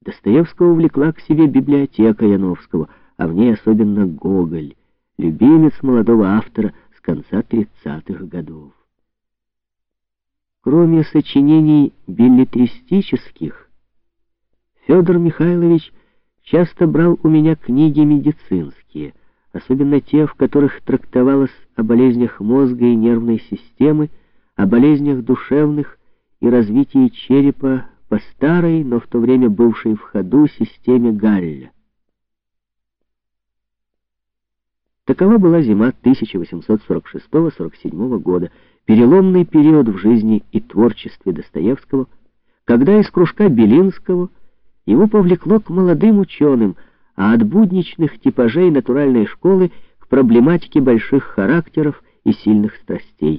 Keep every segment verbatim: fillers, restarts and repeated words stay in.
Достоевского увлекла к себе библиотека Яновского, а в ней особенно Гоголь, любимец молодого автора с конца тридцатых годов. Кроме сочинений беллетристических, Федор Михайлович часто брал у меня книги медицинские, особенно те, в которых трактовалось о болезнях мозга и нервной системы, о болезнях душевных и развитии черепа по старой, но в то время бывшей в ходу системе Галля. Такова была зима тысяча восемьсот сорок шестого — сорок седьмого года, переломный период в жизни и творчестве Достоевского, когда из кружка Белинского его повлекло к молодым ученым, а от будничных типажей натуральной школы к проблематике больших характеров и сильных страстей.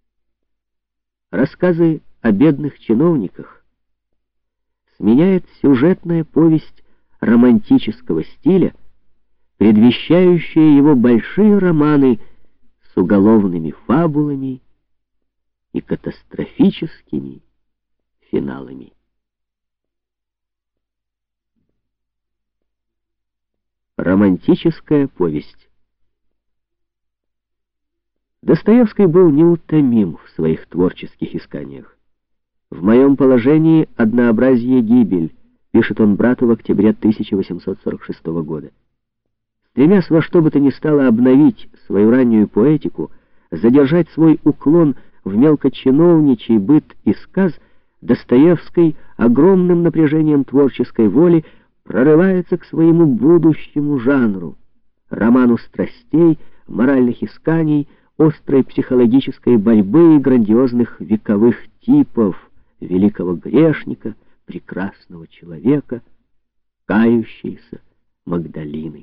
Рассказы о бедных чиновниках сменяет сюжетная повесть романтического стиля, предвещающая его большие романы с уголовными фабулами и катастрофическими финалами. Романтическая повесть. Достоевский был неутомим в своих творческих исканиях. «В моем положении однообразие гибель», пишет он брату в октябре тысяча восемьсот сорок шестого года. Стремясь во что бы то ни стало обновить свою раннюю поэтику, задержать свой уклон в мелкочиновничий быт и сказ, Достоевский огромным напряжением творческой воли прорывается к своему будущему жанру, роману страстей, моральных исканий, острой психологической борьбы и грандиозных вековых типов великого грешника, прекрасного человека, кающейся Магдалины.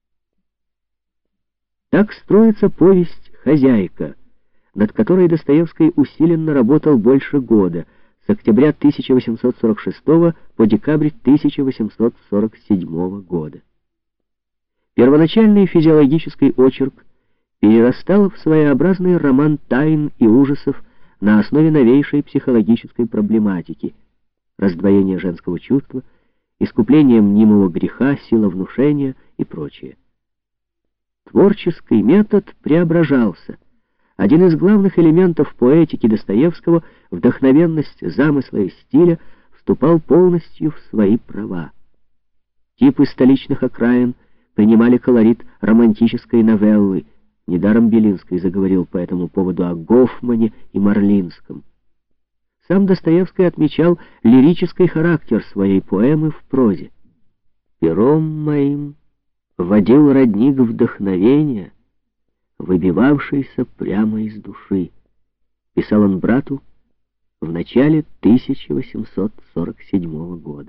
Так строится повесть «Хозяйка», над которой Достоевский усиленно работал больше года, с октября тысяча восемьсот сорок шестого по декабрь тысяча восемьсот сорок седьмого года. Первоначальный физиологический очерк перерастал в своеобразный роман тайн и ужасов на основе новейшей психологической проблематики: раздвоение женского чувства, искупление мнимого греха, сила внушения и прочее. Творческий метод преображался. Один из главных элементов поэтики Достоевского, вдохновенность замысла и стиля, вступал полностью в свои права. Типы столичных окраин принимали колорит романтической новеллы. Недаром Белинский заговорил по этому поводу о Гофмане и Марлинском. Сам Достоевский отмечал лирический характер своей поэмы в прозе. «Пером моим водил родник вдохновения, выбивавшийся прямо из души», писал он брату в начале тысяча восемьсот сорок седьмого года.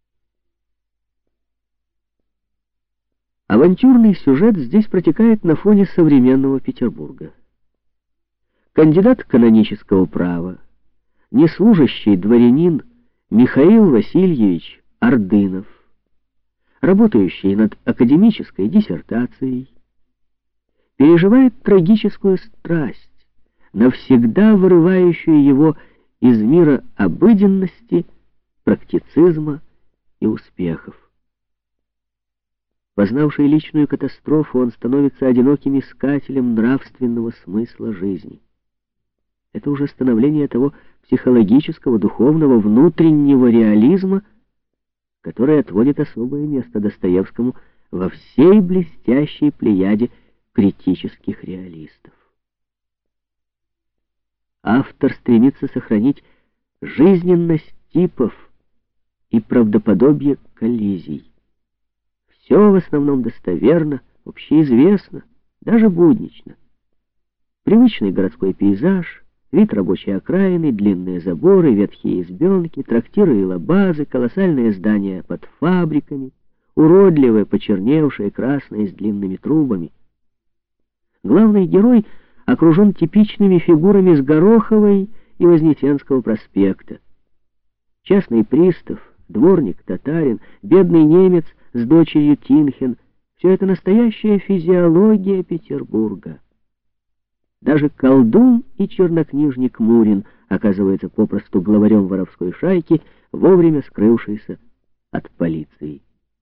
Авантюрный сюжет здесь протекает на фоне современного Петербурга. Кандидат канонического права, неслужащий дворянин Михаил Васильевич Ордынов, работающий над академической диссертацией, переживает трагическую страсть, навсегда вырывающую его из мира обыденности, практицизма и успехов. Познавший личную катастрофу, он становится одиноким искателем нравственного смысла жизни. Это уже становление того психологического, духовного, внутреннего реализма, который отводит особое место Достоевскому во всей блестящей плеяде критических реалистов. Автор стремится сохранить жизненность типов и правдоподобие коллизий. Все в основном достоверно, общеизвестно, даже буднично. Привычный городской пейзаж, вид рабочей окраины, длинные заборы, ветхие избенки, трактиры и лабазы, колоссальные здания под фабриками, уродливые, почерневшие, красные, с длинными трубами. Главный герой окружен типичными фигурами с Гороховой и Вознесенского проспекта. Частный пристав, дворник, татарин, бедный немец с дочерью Тинхен — все это настоящая физиология Петербурга. Даже колдун и чернокнижник Мурин оказывается попросту главарем воровской шайки, вовремя скрывшийся от полиции.